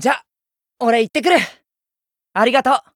じゃ、俺行ってくる。ありがとう。